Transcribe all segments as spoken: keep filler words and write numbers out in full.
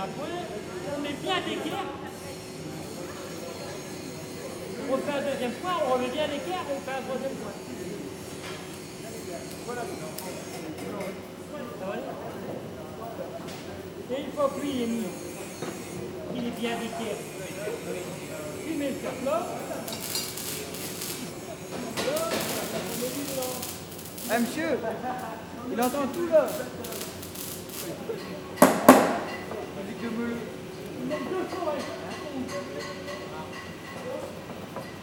après, on met bien d'équerre. On fait un deuxième point, on remet bien l'équerre, on fait un troisième point. Voilà. Ça va aller. Et une fois que lui il est mis, il est bien d'équerre, tu mets le cap là. Ah, monsieur, il entend tout là. Il dit que me...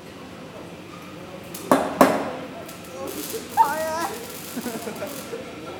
Ah, yeah.